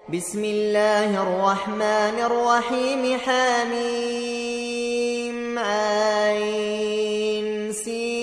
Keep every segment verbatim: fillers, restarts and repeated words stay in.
بسم الله الرحمن الرحيم حميم عين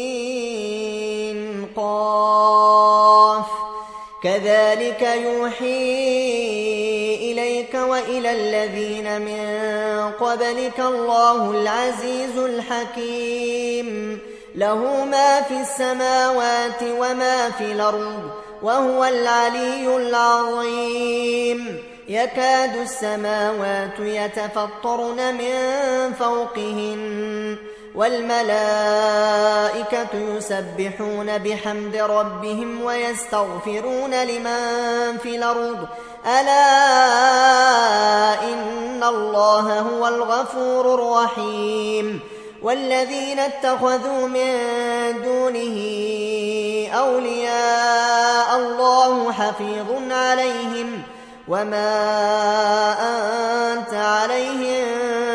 سين قاف كذلك يوحي إليك وإلى الذين من قبلك الله العزيز الحكيم له ما في السماوات وما في الأرض وهو العلي العظيم يكاد السماوات يتفطرن من فوقهن والملائكة يسبحون بحمد ربهم ويستغفرون لمن في الأرض ألا إن الله هو الغفور الرحيم والذين اتخذوا من دونه أولياء الله حفيظ عليهم وما أنت عليهم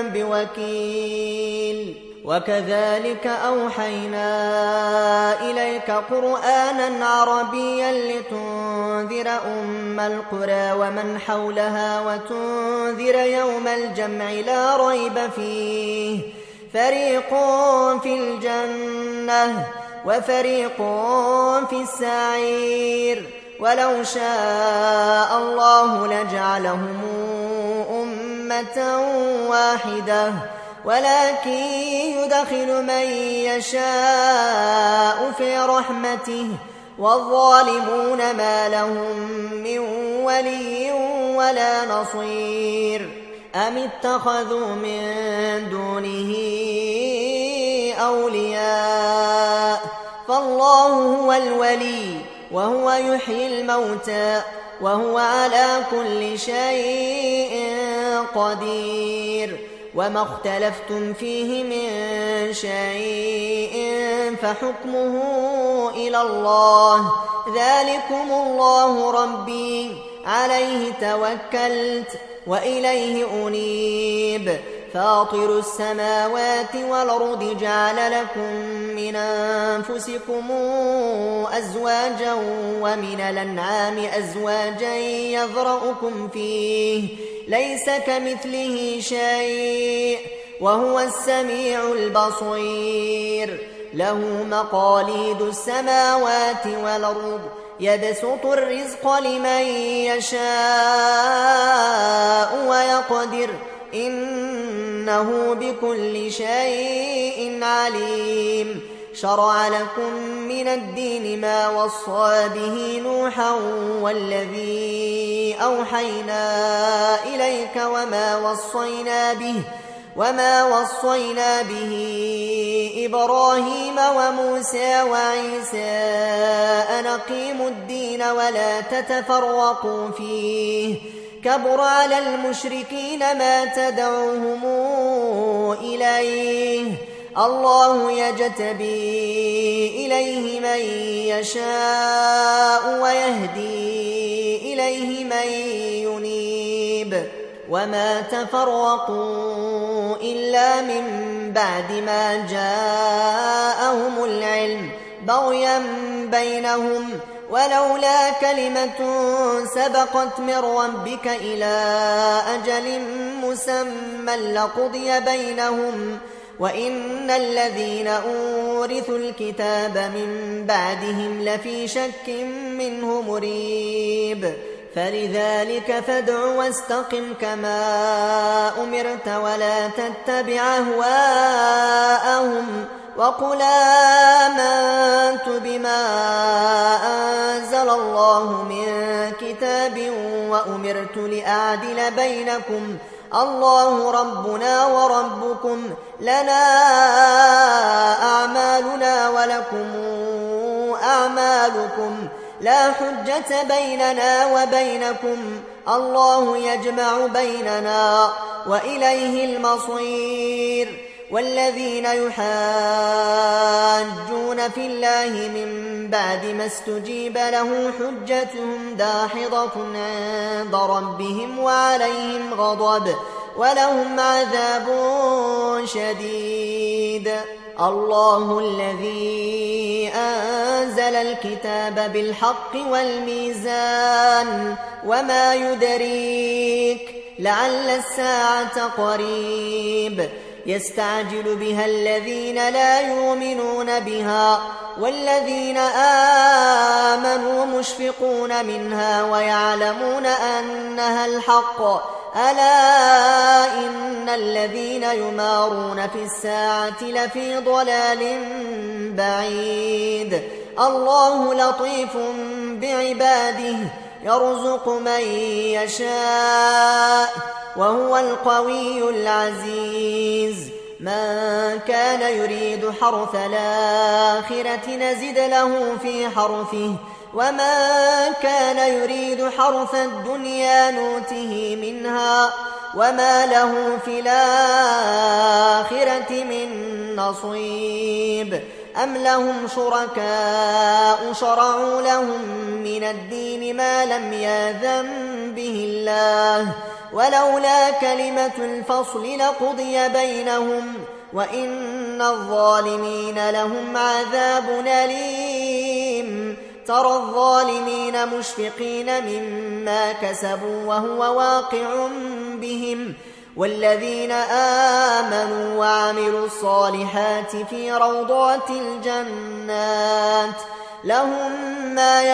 بوكيل وكذلك أوحينا إليك قرآنا عربيا لتنذر أم القرى ومن حولها وتنذر يوم الجمع لا ريب فيه فريق في الجنة وفريق في السعير ولو شاء الله لجعلهم أمة واحدة ولكن يدخل من يشاء في رحمته والظالمون ما لهم من ولي ولا نصير أم اتخذوا من دونه أولياء فالله هو الولي وهو يحيي الموتى وهو على كل شيء قدير وما اختلفتم فيه من شيء فحكمه إلى الله ذلكم الله ربي عليه توكلت وإليه أنيب فاطر السماوات والأرض جعل لكم من أنفسكم أزواجا ومن الأنعام أزواجا يذرأكم فيه ليس كمثله شيء وهو السميع البصير له مقاليد السماوات والأرض يبسط الرزق لمن يشاء ويقدر إنه بكل شيء عليم شرع لكم من الدين ما وصى به نوحا والذي أوحينا إليك وما وصينا به وما وصينا به إبراهيم وموسى وعيسى أن أقيموا الدين ولا تتفرقوا فيه كبر على المشركين ما تدعوهم إليه الله يجتبي إليه من يشاء ويهدي إليه من ينيب وما تفرقوا إلا من بعد ما جاءهم العلم بغيا بينهم ولولا كلمة سبقت من ربك إلى أجل مسمى لقضي بينهم وإن الذين أورثوا الكتاب من بعدهم لفي شك منه مريب فلذلك فادع واستقم كما أمرت ولا تتبع أهواءهم وقل آمنت بما أنزل الله من كتاب وأمرت لأعدل بينكم الله ربنا وربكم لنا أعمالنا ولكم أعمالكم لا حجة بيننا وبينكم الله يجمع بيننا وإليه المصير والذين يحاجون في الله من بعد ما استجيب له حجتهم داحضة عند ربهم وعليهم غضب ولهم عذاب شديد الله الذي أنزل الكتاب بالحق والميزان وما يدريك لعل الساعة قريب يستعجل بها الذين لا يؤمنون بها والذين آمنوا مشفقون منها ويعلمون أنها الحق ألا إن الذين يمارون في الساعة لفي ضلال بعيد الله لطيف بعباده يرزق من يشاء وهو القوي العزيز من كان يريد حرث الآخرة نزد له في حرثه ومن كان يريد حرث الدنيا نوته منها وما له في الآخرة من نصيب أم لهم شركاء شرعوا لهم من الدين ما لم يأذن به الله ولولا كلمة الفصل لقضي بينهم وإن الظالمين لهم عذاب أليم ترى الظالمين مشفقين مما كسبوا وهو واقع بهم والذين آمنوا وعملوا الصالحات في روضات الجنات لهم ما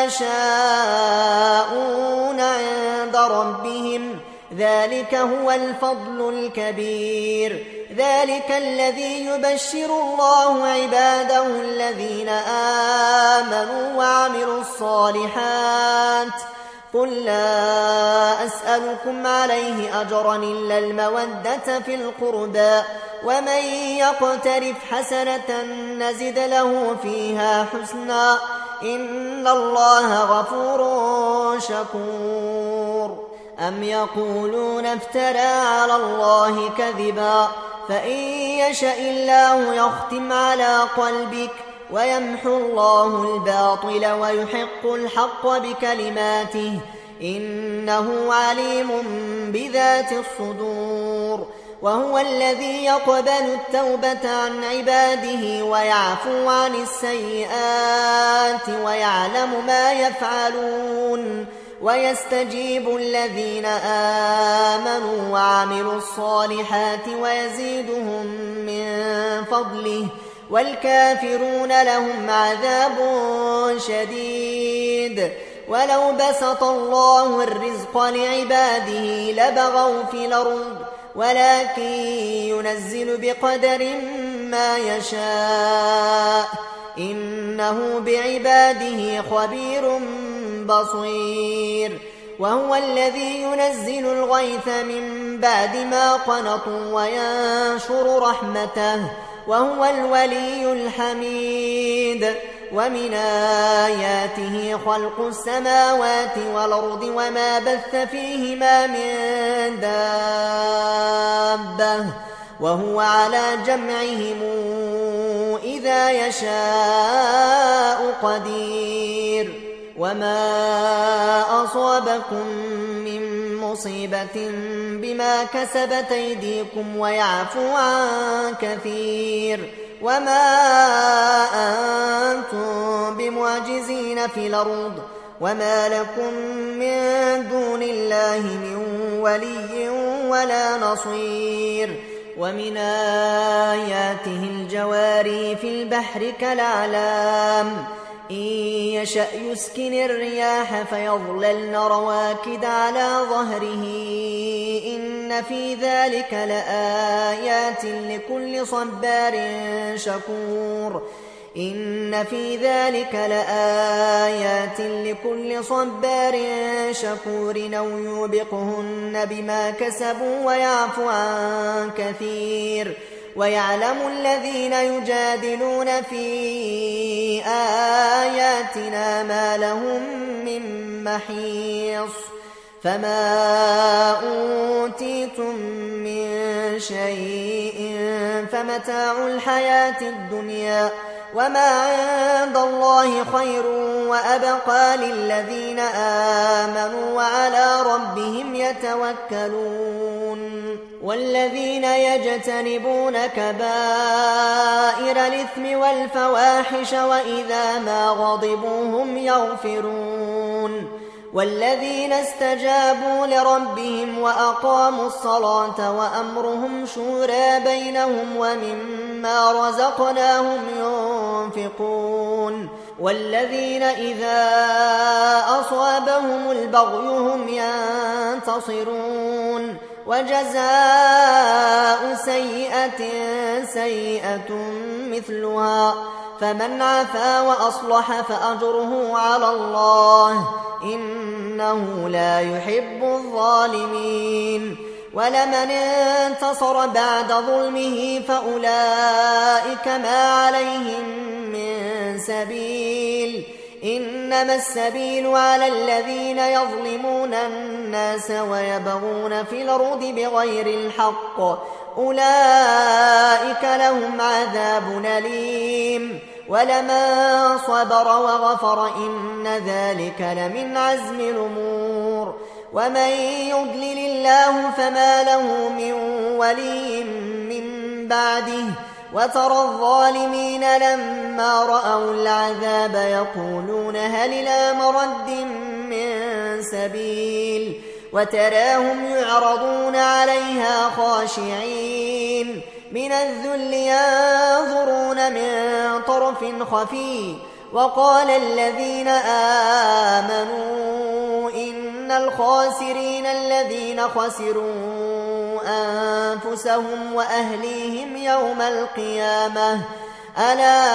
يشاءون عند ربهم ذلك هو الفضل الكبير ذلك الذي يبشر الله عباده الذين آمنوا وعملوا الصالحات قل لا أسألكم عليه أجرا إلا المودة في القربى ومن يقترف حسنة نزد له فيها حسنا إن الله غفور شكور أم يقولون افترى على الله كذبا فإن يشأ الله يختم على قلبك ويمحو الله الباطل ويحق الحق بكلماته إنه عليم بذات الصدور وهو الذي يقبل التوبة عن عباده ويعفو عن السيئات ويعلم ما يفعلون ويستجيب الذين آمنوا وعملوا الصالحات ويزيدهم من فضله والكافرون لهم عذاب شديد ولو بسط الله الرزق لعباده لبغوا في الأرض ولكن ينزل بقدر ما يشاء إنه بعباده خبير بصير وهو الذي ينزل الغيث من بعد ما قنطوا وينشر رحمته وهو الولي الحميد ومن آياته خلق السماوات والأرض وما بث فيهما من دابة وهو على جمعهم إذا يشاء قدير وما أصابكم من مصيبة بما كسبت أيديكم ويعفو عن كثير وما أنتم بمعجزين في الأرض وما لكم من دون الله من ولي ولا نصير ومن آياته الجواري في البحر كالأعلام إن يشأ يسكن الرياح فيظللن رواكد على ظهره إن في ذلك لآيات لكل صبار شكور إن في ذلك لآيات لكل صبار شكور أو يوبقهن بما كسبوا ويعفو عن كثير ويعلم الذين يجادلون في آياتنا ما لهم من محيص فما أوتيتم من شيء فمتاع الحياة الدنيا وما عند الله خير وأبقى للذين آمنوا وعلى ربهم يتوكلون والذين يجتنبون كبائر الإثم والفواحش وإذا ما غضبوا هم يغفرون والذين استجابوا لربهم وأقاموا الصلاة وأمرهم شورى بينهم ومما رزقناهم ينفقون والذين إذا أصابهم البغي هم ينتصرون وجزاء سيئة سيئة مثلها فمن عفا وأصلح فأجره على الله إنه لا يحب الظالمين ولمن انتصر بعد ظلمه فأولئك ما عليهم من سبيل إنما السبيل على الذين يظلمون الناس ويبغون في الأرض بغير الحق أولئك لهم عذاب أليم ولمن صبر وغفر إن ذلك لمن عزم الأمور ومن يضلل الله فما له من ولي من بعده وترى الظالمين لما رأوا العذاب يقولون هل إلى مرد من سبيل وتراهم يعرضون عليها خاشعين من الذل ينظرون من طرف خفي وقال الذين آمنوا إن الخاسرين الذين خسروا أنفسهم وأهليهم يوم القيامة ألا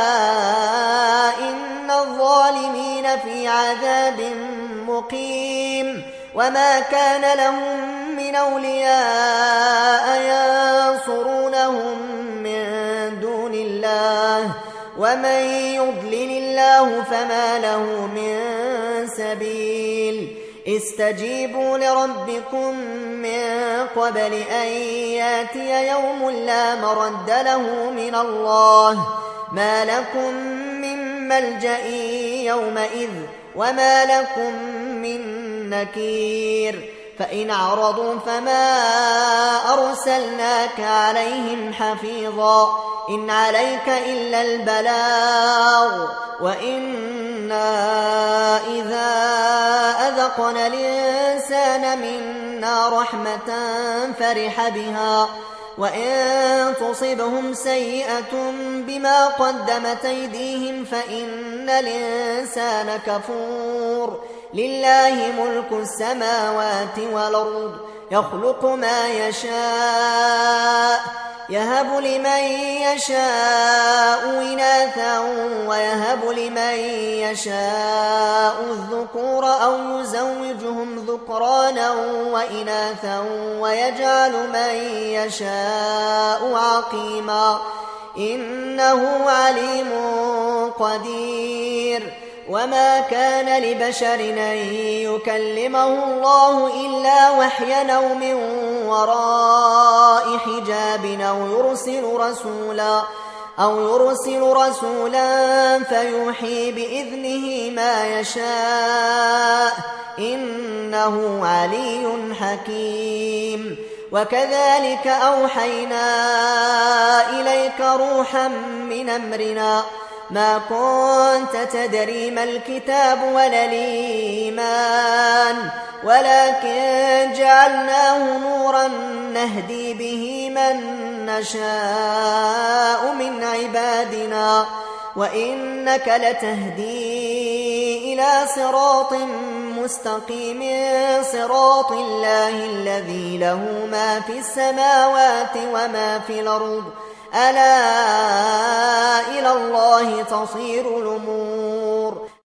إن الظالمين في عذاب مقيم وما كان لهم من أولياء ينصرونهم من دون الله ومن يضلل الله فما له من سبيل استجيبوا لربكم من قبل أن ياتي يوم لا مرد له من الله ما لكم من ملجأ يومئذ وما لكم من نكير فإن أعرضوا فما أرسلناك عليهم حفيظا إن عليك إلا البلاغ وإنا إذا أذقنا الإنسان منا رحمة فرح بها وإن تصبهم سيئة بما قدمت أيديهم فإن الإنسان كفور لله ملك السماوات والأرض يخلق ما يشاء يهب لمن يشاء إناثا ويهب لمن يشاء الذكور أو يزوجهم ذكرانا وإناثا ويجعل من يشاء عقيما إنه عليم قدير وما كان لبشر أن يكلمه الله إلا وحيا أو من وراء حجاب أو يرسل رسولا أو يرسل رسولا فيوحي بإذنه ما يشاء إنه علي حكيم وكذلك أوحينا إليك روحا من أمرنا ما كنت تدري ما الكتاب ولا الإيمان ولكن جعلناه نورا نهدي به من نشاء من عبادنا وإنك لتهدي إلى صراط مستقيم صراط الله الذي له ما في السماوات وما في الأرض ألا إلى الله تصير الأمور